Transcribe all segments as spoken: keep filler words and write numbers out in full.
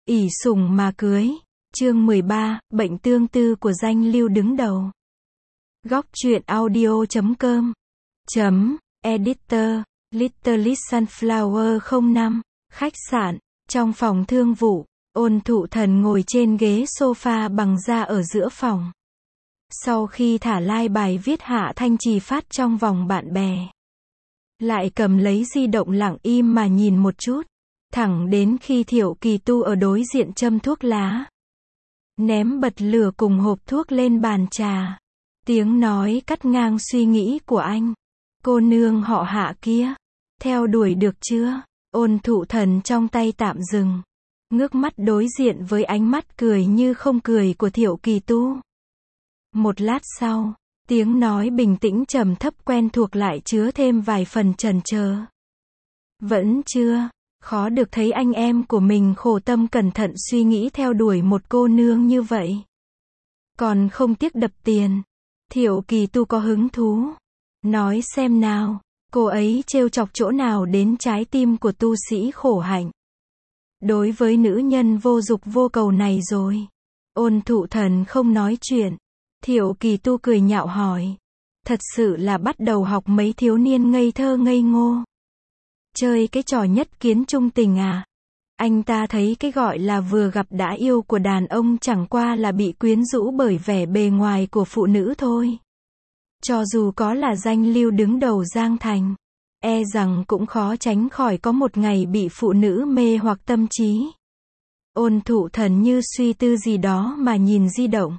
ỷ sủng mà cưới. Chương mười ba, bệnh tương tư của danh lưu đứng đầu. Góc truyện audio chấm com. Chấm, editor, Little Sunflower không năm, khách sạn, trong phòng thương vụ, Ôn Thụ Thần ngồi trên ghế sofa bằng da ở giữa phòng. Sau khi thả like bài viết Hạ Thanh Trì phát trong vòng bạn bè, lại cầm lấy di động lặng im mà nhìn một chút, thẳng đến khi Thiệu Kỳ Tu ở đối diện châm thuốc lá, ném bật lửa cùng hộp thuốc lên bàn trà. Tiếng nói cắt ngang suy nghĩ của anh. Cô nương họ Hạ kia, theo đuổi được chưa? Ôn Thụ Thần trong tay tạm dừng, ngước mắt đối diện với ánh mắt cười như không cười của Thiệu Kỳ Tu. Một lát sau, tiếng nói bình tĩnh trầm thấp quen thuộc lại chứa thêm vài phần chần chờ. Vẫn chưa, khó được thấy anh em của mình khổ tâm cẩn thận suy nghĩ theo đuổi một cô nương như vậy. Còn không tiếc đập tiền. Thiệu Kỳ Tu có hứng thú. Nói xem nào, cô ấy trêu chọc chỗ nào đến trái tim của tu sĩ khổ hạnh. Đối với nữ nhân vô dục vô cầu này rồi. Ôn Thụ Thần không nói chuyện. Thiệu Kỳ Tu cười nhạo hỏi. Thật sự là bắt đầu học mấy thiếu niên ngây thơ ngây ngô. Chơi cái trò nhất kiến trung tình à? Anh ta thấy cái gọi là vừa gặp đã yêu của đàn ông chẳng qua là bị quyến rũ bởi vẻ bề ngoài của phụ nữ thôi. Cho dù có là danh lưu đứng đầu Giang Thành, e rằng cũng khó tránh khỏi có một ngày bị phụ nữ mê hoặc tâm trí. Ôn Thụ Thần như suy tư gì đó mà nhìn di động.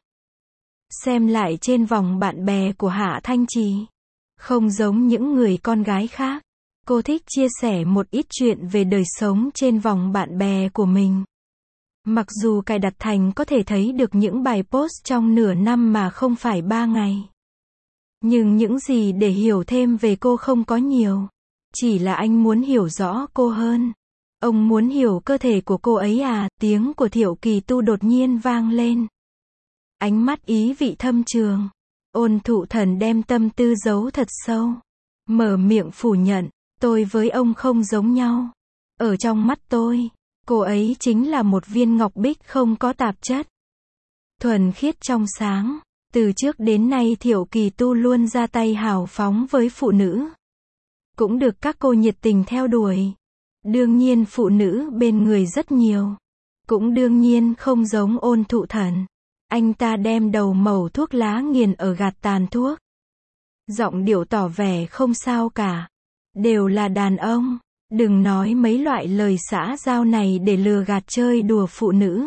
Xem lại trên vòng bạn bè của Hạ Thanh Trì. Không giống những người con gái khác, cô thích chia sẻ một ít chuyện về đời sống trên vòng bạn bè của mình. Mặc dù cài đặt thành có thể thấy được những bài post trong nửa năm mà không phải ba ngày. Nhưng những gì để hiểu thêm về cô không có nhiều. Chỉ là anh muốn hiểu rõ cô hơn. Ông muốn hiểu cơ thể của cô ấy à? Tiếng của Thiệu Kỳ Tu đột nhiên vang lên. Ánh mắt ý vị thâm trường. Ôn Thụ Thần đem tâm tư giấu thật sâu. Mở miệng phủ nhận. Tôi với ông không giống nhau. Ở trong mắt tôi, cô ấy chính là một viên ngọc bích không có tạp chất. Thuần khiết trong sáng. Từ trước đến nay Thiệu Kỳ Tu luôn ra tay hào phóng với phụ nữ. Cũng được các cô nhiệt tình theo đuổi. Đương nhiên phụ nữ bên người rất nhiều. Cũng đương nhiên không giống Ôn Thụ Thần. Anh ta đem đầu mẩu thuốc lá nghiền ở gạt tàn thuốc. Giọng điệu tỏ vẻ không sao cả. Đều là đàn ông. Đừng nói mấy loại lời xã giao này để lừa gạt chơi đùa phụ nữ.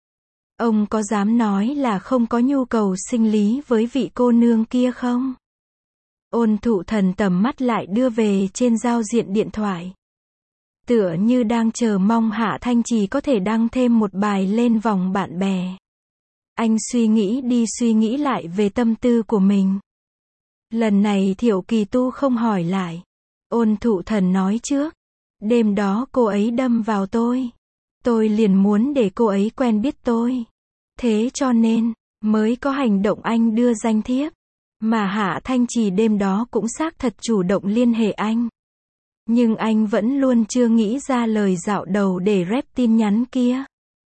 Ông có dám nói là không có nhu cầu sinh lý với vị cô nương kia không? Ôn Thụ Thần tầm mắt lại đưa về trên giao diện điện thoại. Tựa như đang chờ mong Hạ Thanh Trì có thể đăng thêm một bài lên vòng bạn bè. Anh suy nghĩ đi suy nghĩ lại về tâm tư của mình. Lần này Thiệu Kỳ Tu không hỏi lại. Ôn Thụ Thần nói trước. Đêm đó cô ấy đâm vào tôi. Tôi liền muốn để cô ấy quen biết tôi. Thế cho nên, mới có hành động anh đưa danh thiếp. Mà Hạ Thanh Trì đêm đó cũng xác thật chủ động liên hệ anh. Nhưng anh vẫn luôn chưa nghĩ ra lời dạo đầu để rep tin nhắn kia.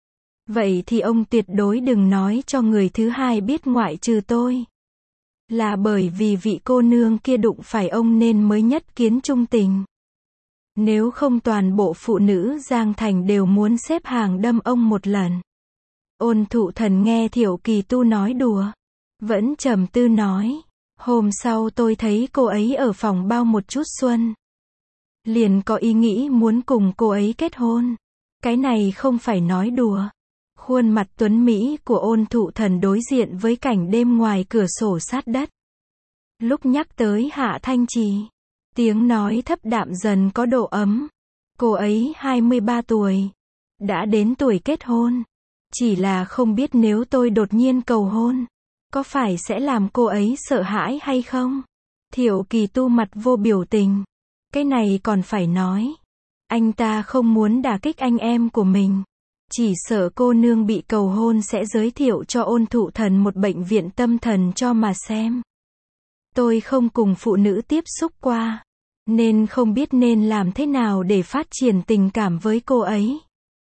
Vậy thì ông tuyệt đối đừng nói cho người thứ hai biết ngoại trừ tôi. Là bởi vì vị cô nương kia đụng phải ông nên mới nhất kiến trung tình. Nếu không toàn bộ phụ nữ Giang Thành đều muốn xếp hàng đâm ông một lần. Ôn Thụ Thần nghe Thiệu Kỳ Tu nói đùa. Vẫn trầm tư nói. Hôm sau tôi thấy cô ấy ở phòng bao một chút xuân. Liền có ý nghĩ muốn cùng cô ấy kết hôn. Cái này không phải nói đùa. Khuôn mặt tuấn Mỹ của Ôn Thụ Thần đối diện với cảnh đêm ngoài cửa sổ sát đất. Lúc nhắc tới Hạ Thanh Trì, tiếng nói thấp đạm dần có độ ấm. Cô ấy hai mươi ba tuổi. Đã đến tuổi kết hôn. Chỉ là không biết nếu tôi đột nhiên cầu hôn, có phải sẽ làm cô ấy sợ hãi hay không? Thiệu Kỳ Tu mặt vô biểu tình. Cái này còn phải nói. Anh ta không muốn đả kích anh em của mình. Chỉ sợ cô nương bị cầu hôn sẽ giới thiệu cho Ôn Thụ Thần một bệnh viện tâm thần cho mà xem. Tôi không cùng phụ nữ tiếp xúc qua, nên không biết nên làm thế nào để phát triển tình cảm với cô ấy.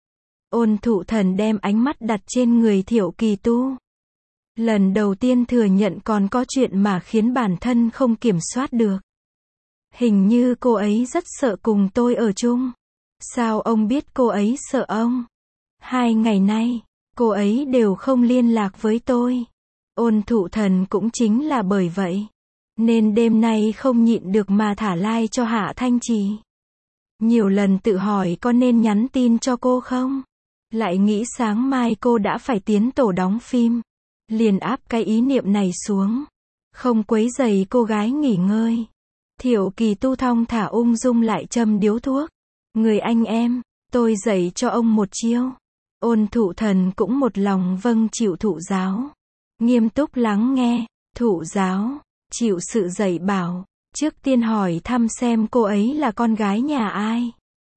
Ôn Thụ Thần đem ánh mắt đặt trên người Thiệu Kỳ Tu. Lần đầu tiên thừa nhận còn có chuyện mà khiến bản thân không kiểm soát được. Hình như cô ấy rất sợ cùng tôi ở chung. Sao ông biết cô ấy sợ ông? Hai ngày nay, cô ấy đều không liên lạc với tôi. Ôn Thụ Thần cũng chính là bởi vậy, nên đêm nay không nhịn được mà thả like cho Hạ Thanh Trì. Nhiều lần tự hỏi có nên nhắn tin cho cô không? Lại nghĩ sáng mai cô đã phải tiến tổ đóng phim. Liền áp cái ý niệm này xuống. Không quấy rầy cô gái nghỉ ngơi. Thiệu Kỳ Tu thong thả ung dung lại châm điếu thuốc. Người anh em, tôi dạy cho ông một chiêu. Ôn Thụ Thần cũng một lòng vâng chịu thụ giáo. Nghiêm túc lắng nghe, thụ giáo, chịu sự dạy bảo. Trước tiên hỏi thăm xem cô ấy là con gái nhà ai.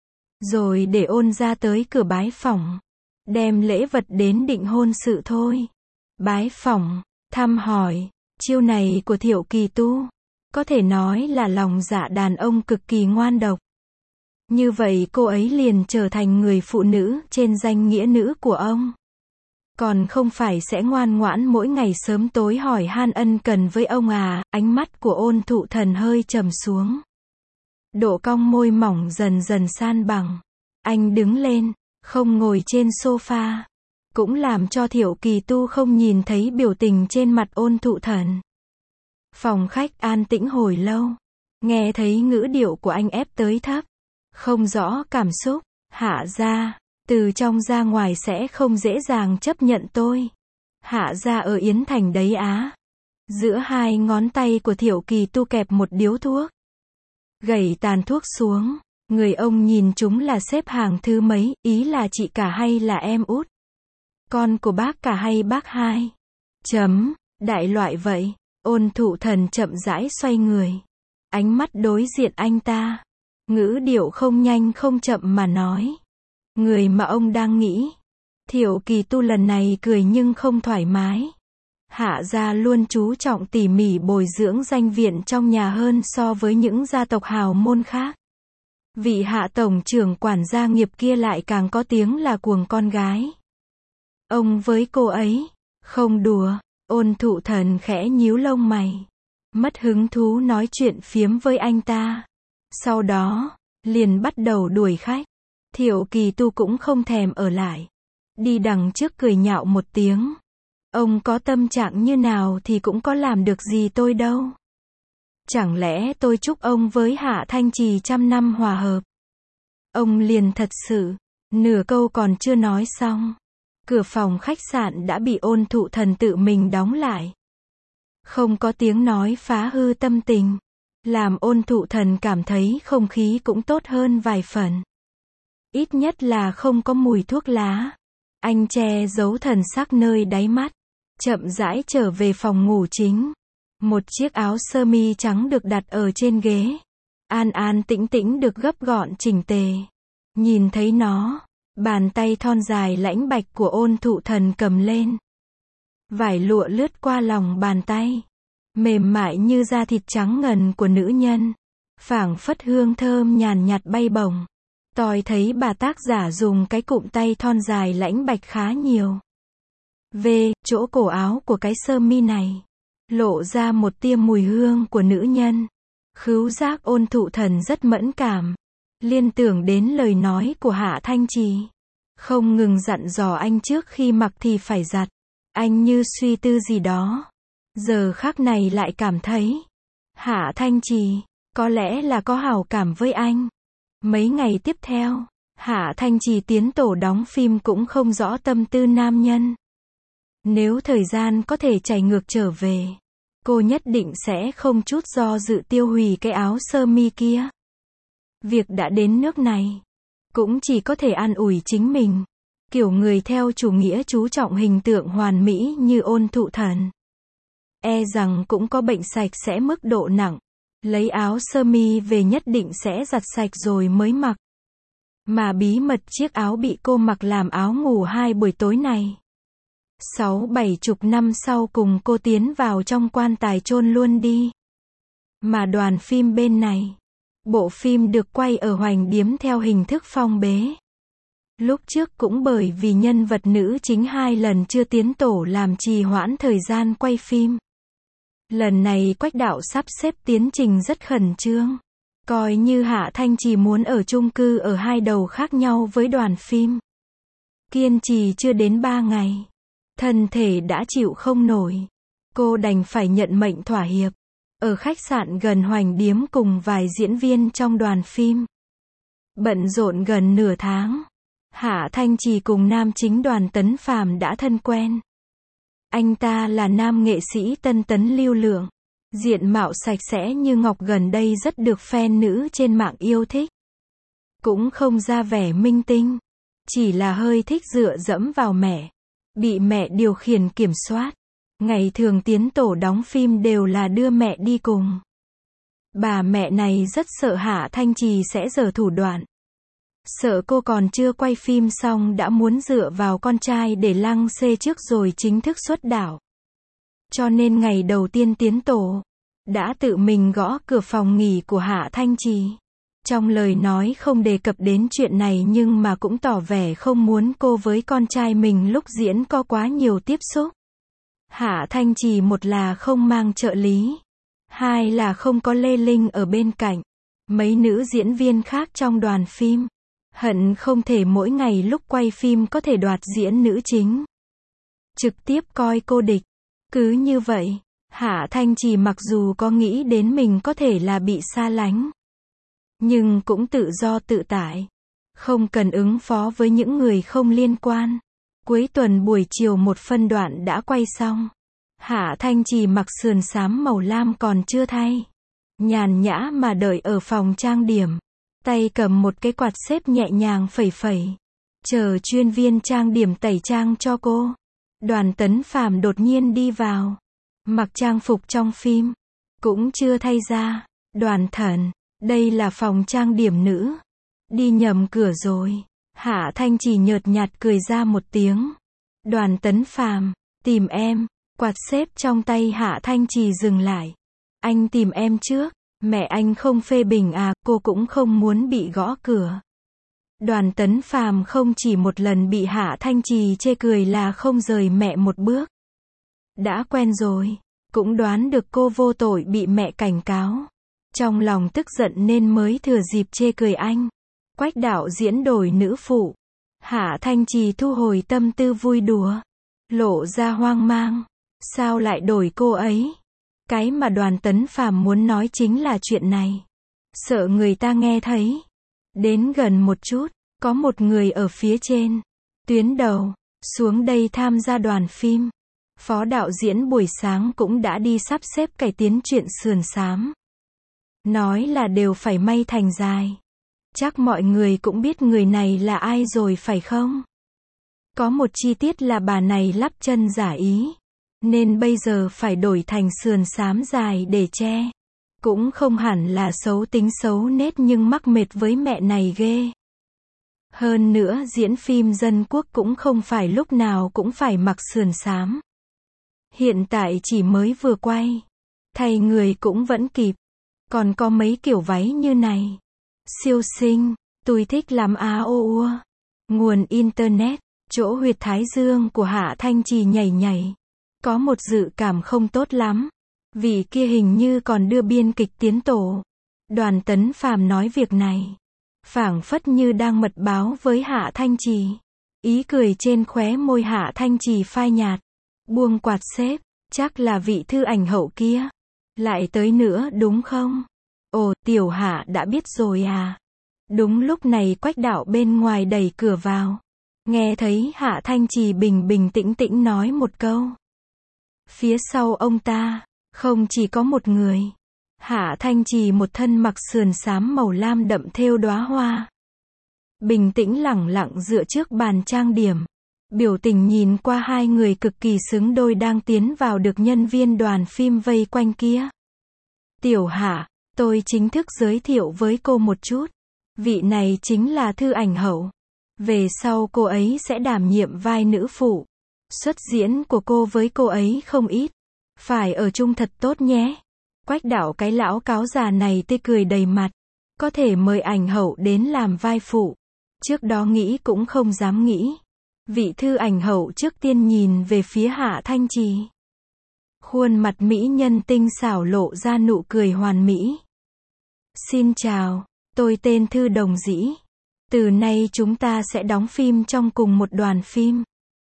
Rồi để ôn ra tới cửa bái phỏng. Đem lễ vật đến định hôn sự thôi. Bái phỏng, thăm hỏi, chiêu này của Thiệu Kỳ Tu, có thể nói là lòng dạ đàn ông cực kỳ ngoan độc. Như vậy cô ấy liền trở thành người phụ nữ trên danh nghĩa nữ của ông. Còn không phải sẽ ngoan ngoãn mỗi ngày sớm tối hỏi han ân cần với ông à. Ánh mắt của Ôn Thụ Thần hơi trầm xuống. Độ cong môi mỏng dần dần san bằng. Anh đứng lên, không ngồi trên sofa. Cũng làm cho Thiệu Kỳ Tu không nhìn thấy biểu tình trên mặt Ôn Thụ Thần. Phòng khách an tĩnh hồi lâu. Nghe thấy ngữ điệu của anh ép tới thấp. Không rõ cảm xúc. Hạ gia, từ trong ra ngoài sẽ không dễ dàng chấp nhận tôi. Hạ gia ở Yến Thành đấy á. Giữa hai ngón tay của Thiệu Kỳ Tu kẹp một điếu thuốc. Gẩy tàn thuốc xuống. Người ông nhìn chúng là xếp hàng thứ mấy, ý là chị cả hay là em út? Con của bác cả hay bác hai? Chấm, đại loại vậy. Ôn Thụ Thần chậm rãi xoay người. Ánh mắt đối diện anh ta. Ngữ điệu không nhanh không chậm mà nói. Người mà ông đang nghĩ. Thiệu Kỳ Tu lần này cười nhưng không thoải mái. Hạ gia luôn chú trọng tỉ mỉ bồi dưỡng danh viện trong nhà hơn so với những gia tộc hào môn khác. Vị Hạ tổng trưởng quản gia nghiệp kia lại càng có tiếng là cuồng con gái. Ông với cô ấy, không đùa. Ôn Thụ Thần khẽ nhíu lông mày. Mất hứng thú nói chuyện phiếm với anh ta. Sau đó, liền bắt đầu đuổi khách. Thiệu Kỳ Tu cũng không thèm ở lại. Đi đằng trước cười nhạo một tiếng. Ông có tâm trạng như nào thì cũng có làm được gì tôi đâu. Chẳng lẽ tôi chúc ông với Hạ Thanh Trì trăm năm hòa hợp. Ông liền thật sự, nửa câu còn chưa nói xong. Cửa phòng khách sạn đã bị Ôn Thụ Thần tự mình đóng lại. Không có tiếng nói phá hư tâm tình. Làm Ôn Thụ Thần cảm thấy không khí cũng tốt hơn vài phần. Ít nhất là không có mùi thuốc lá. Anh che giấu thần sắc nơi đáy mắt. Chậm rãi trở về phòng ngủ chính. Một chiếc áo sơ mi trắng được đặt ở trên ghế. An an tĩnh tĩnh được gấp gọn chỉnh tề. Nhìn thấy nó, bàn tay thon dài lãnh bạch của Ôn Thụ Thần cầm lên. Vải lụa lướt qua lòng bàn tay. Mềm mại như da thịt trắng ngần của nữ nhân. Phảng phất hương thơm nhàn nhạt bay bổng. Tôi thấy bà tác giả dùng cái cụm tay thon dài lãnh bạch khá nhiều. Về, chỗ cổ áo của cái sơ mi này. Lộ ra một tia mùi hương của nữ nhân. Khứu giác Ôn Thụ Thần rất mẫn cảm. Liên tưởng đến lời nói của Hạ Thanh Trì. Không ngừng dặn dò anh trước khi mặc thì phải giặt. Anh như suy tư gì đó. Giờ khắc này lại cảm thấy. Hạ Thanh Trì, có lẽ là có hảo cảm với anh. Mấy ngày tiếp theo, Hạ Thanh Trì tiến tổ đóng phim cũng không rõ tâm tư nam nhân. Nếu thời gian có thể chạy ngược trở về, cô nhất định sẽ không chút do dự tiêu hủy cái áo sơ mi kia. Việc đã đến nước này, cũng chỉ có thể an ủi chính mình. Kiểu người theo chủ nghĩa chú trọng hình tượng hoàn mỹ như Ôn Thụ Thần. E rằng cũng có bệnh sạch sẽ mức độ nặng. Lấy áo sơ mi về nhất định sẽ giặt sạch rồi mới mặc. Mà bí mật chiếc áo bị cô mặc làm áo ngủ hai buổi tối này. Sáu bảy chục năm sau cùng cô tiến vào trong quan tài chôn luôn đi. Mà đoàn phim bên này, bộ phim được quay ở Hoành Điếm theo hình thức phong bế. Lúc trước cũng bởi vì nhân vật nữ chính hai lần chưa tiến tổ làm trì hoãn thời gian quay phim. Lần này Quách đạo sắp xếp tiến trình rất khẩn trương. Coi như Hạ Thanh Trì muốn ở chung cư ở hai đầu khác nhau với đoàn phim. Kiên trì chưa đến ba ngày. Thân thể đã chịu không nổi. Cô đành phải nhận mệnh thỏa hiệp. Ở khách sạn gần Hoành Điếm cùng vài diễn viên trong đoàn phim. Bận rộn gần nửa tháng. Hạ Thanh Trì cùng nam chính Đoàn Tấn Phàm đã thân quen. Anh ta là nam nghệ sĩ tân tấn lưu lượng. Diện mạo sạch sẽ như ngọc, gần đây rất được fan nữ trên mạng yêu thích. Cũng không ra vẻ minh tinh. Chỉ là hơi thích dựa dẫm vào mẹ. Bị mẹ điều khiển kiểm soát. Ngày thường tiến tổ đóng phim đều là đưa mẹ đi cùng. Bà mẹ này rất sợ Hạ Thanh Trì sẽ giở thủ đoạn. Sợ cô còn chưa quay phim xong đã muốn dựa vào con trai để lăng xê trước rồi chính thức xuất đạo. Cho nên ngày đầu tiên tiến tổ, đã tự mình gõ cửa phòng nghỉ của Hạ Thanh Trì. Trong lời nói không đề cập đến chuyện này nhưng mà cũng tỏ vẻ không muốn cô với con trai mình lúc diễn có quá nhiều tiếp xúc. Hạ Thanh Trì một là không mang trợ lý, hai là không có Lê Linh ở bên cạnh. Mấy nữ diễn viên khác trong đoàn phim hận không thể mỗi ngày lúc quay phim có thể đoạt diễn nữ chính. Trực tiếp coi cô địch. Cứ như vậy, Hạ Thanh Trì mặc dù có nghĩ đến mình có thể là bị xa lánh, nhưng cũng tự do tự tại. Không cần ứng phó với những người không liên quan. Cuối tuần buổi chiều một phân đoạn đã quay xong. Hạ Thanh Trì mặc sườn xám màu lam còn chưa thay. Nhàn nhã mà đợi ở phòng trang điểm. Tay cầm một cái quạt xếp nhẹ nhàng phẩy phẩy. Chờ chuyên viên trang điểm tẩy trang cho cô. Đoàn Tấn Phàm đột nhiên đi vào. Mặc trang phục trong phim. Cũng chưa thay ra. Đoàn Thần, đây là phòng trang điểm nữ. Đi nhầm cửa rồi. Hạ Thanh Trì nhợt nhạt cười ra một tiếng. Đoàn Tấn Phàm, tìm em. Quạt xếp trong tay Hạ Thanh Trì dừng lại. Anh tìm em trước. Mẹ anh không phê bình à, cô cũng không muốn bị gõ cửa. Đoàn Tấn Phàm không chỉ một lần bị Hạ Thanh Trì chê cười là không rời mẹ một bước. Đã quen rồi, cũng đoán được cô vô tội bị mẹ cảnh cáo. Trong lòng tức giận nên mới thừa dịp chê cười anh. Quách đạo diễn đổi nữ phụ. Hạ Thanh Trì thu hồi tâm tư vui đùa. Lộ ra hoang mang. Sao lại đổi cô ấy? Cái mà Đoàn Tấn Phàm muốn nói chính là chuyện này. Sợ người ta nghe thấy. Đến gần một chút, có một người ở phía trên. Tuyến đầu, xuống đây tham gia đoàn phim. Phó đạo diễn buổi sáng cũng đã đi sắp xếp cải tiến chuyện sườn xám. Nói là đều phải may thành dài. Chắc mọi người cũng biết người này là ai rồi phải không? Có một chi tiết là bà này lắp chân giả ý. Nên bây giờ phải đổi thành sườn xám dài để che. Cũng không hẳn là xấu tính xấu nết nhưng mắc mệt với mẹ này ghê. Hơn nữa diễn phim dân quốc cũng không phải lúc nào cũng phải mặc sườn xám. Hiện tại chỉ mới vừa quay. Thay người cũng vẫn kịp. Còn có mấy kiểu váy như này. Siêu xinh, tôi thích lắm á ô ua. Nguồn Internet, chỗ huyệt thái dương của Hạ Thanh Trì nhảy nhảy. Có một dự cảm không tốt lắm. Vì kia hình như còn đưa biên kịch tiến tổ. Đoàn Tấn Phàm nói việc này. Phảng phất như đang mật báo với Hạ Thanh Trì. Ý cười trên khóe môi Hạ Thanh Trì phai nhạt. Buông quạt xếp. Chắc là vị thư ảnh hậu kia. Lại tới nữa đúng không? Ồ, tiểu Hạ đã biết rồi à? Đúng lúc này Quách đạo bên ngoài đẩy cửa vào. Nghe thấy Hạ Thanh Trì bình bình tĩnh tĩnh nói một câu. Phía sau ông ta, không chỉ có một người. Hạ Thanh Trì một thân mặc sườn xám màu lam đậm thêu đóa hoa. Bình tĩnh lẳng lặng dựa trước bàn trang điểm. Biểu tình nhìn qua hai người cực kỳ xứng đôi đang tiến vào được nhân viên đoàn phim vây quanh kia. Tiểu Hạ, tôi chính thức giới thiệu với cô một chút. Vị này chính là thư ảnh hậu. Về sau cô ấy sẽ đảm nhiệm vai nữ phụ. Xuất diễn của cô với cô ấy không ít. Phải ở chung thật tốt nhé. Quách đạo cái lão cáo già này tươi cười đầy mặt. Có thể mời ảnh hậu đến làm vai phụ. Trước đó nghĩ cũng không dám nghĩ. Vị thư ảnh hậu trước tiên nhìn về phía Hạ Thanh Trì. Khuôn mặt mỹ nhân tinh xảo lộ ra nụ cười hoàn mỹ. Xin chào, tôi tên Thư Đồng Dĩ. Từ nay chúng ta sẽ đóng phim trong cùng một đoàn phim.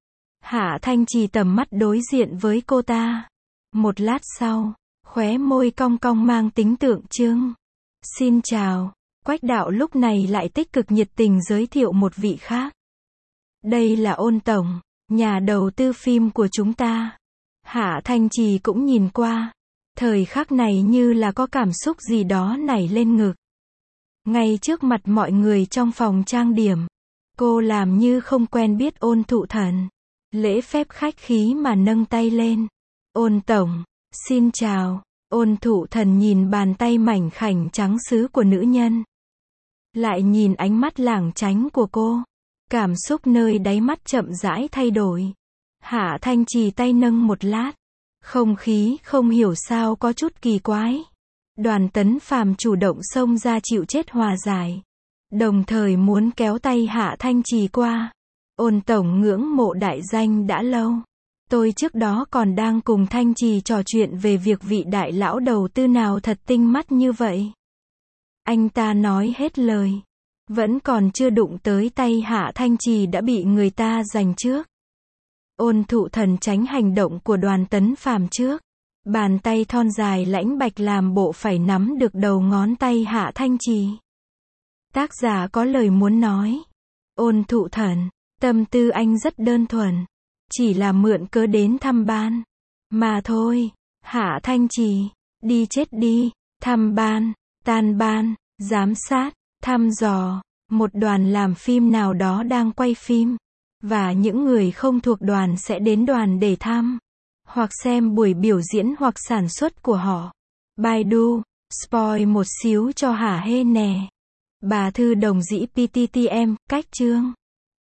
Hạ Thanh Trì tầm mắt đối diện với cô ta. Một lát sau, khóe môi cong cong mang tính tượng trưng. Xin chào, Quách đạo lúc này lại tích cực nhiệt tình giới thiệu một vị khác. Đây là Ôn tổng, nhà đầu tư phim của chúng ta. Hạ Thanh Trì cũng nhìn qua. Thời khắc này như là có cảm xúc gì đó nảy lên ngực. Ngay trước mặt mọi người trong phòng trang điểm, cô làm như không quen biết Ôn Thụ Thần. Lễ phép khách khí mà nâng tay lên. Ôn tổng, xin chào. Ôn Thụ Thần nhìn bàn tay mảnh khảnh trắng sứ của nữ nhân. Lại nhìn ánh mắt lảng tránh của cô. Cảm xúc nơi đáy mắt chậm rãi thay đổi. Hạ Thanh Trì tay nâng một lát. Không khí không hiểu sao có chút kỳ quái. Đoàn Tấn Phàm chủ động xông ra chịu chết hòa giải. Đồng thời muốn kéo tay Hạ Thanh Trì qua. Ôn tổng ngưỡng mộ đại danh đã lâu. Tôi trước đó còn đang cùng Thanh Trì trò chuyện về việc vị đại lão đầu tư nào thật tinh mắt như vậy. Anh ta nói hết lời. Vẫn còn chưa đụng tới tay Hạ Thanh Trì đã bị người ta giành trước. Ôn Thụ Thần tránh hành động của Đoàn Tấn Phàm trước. Bàn tay thon dài lãnh bạch làm bộ phải nắm được đầu ngón tay Hạ Thanh Trì. Tác giả có lời muốn nói. Ôn Thụ Thần, tâm tư anh rất đơn thuần. Chỉ là mượn cớ đến thăm ban. Mà thôi. Hạ Thanh Trì, đi chết đi. Thăm ban, tan ban, giám sát, thăm dò. Một đoàn làm phim nào đó đang quay phim. Và những người không thuộc đoàn sẽ đến đoàn để thăm. Hoặc xem buổi biểu diễn hoặc sản xuất của họ. Baidu, spoil một xíu cho hả hê nè. Bà Thư Đồng Dĩ pê tê tê em, cách chương.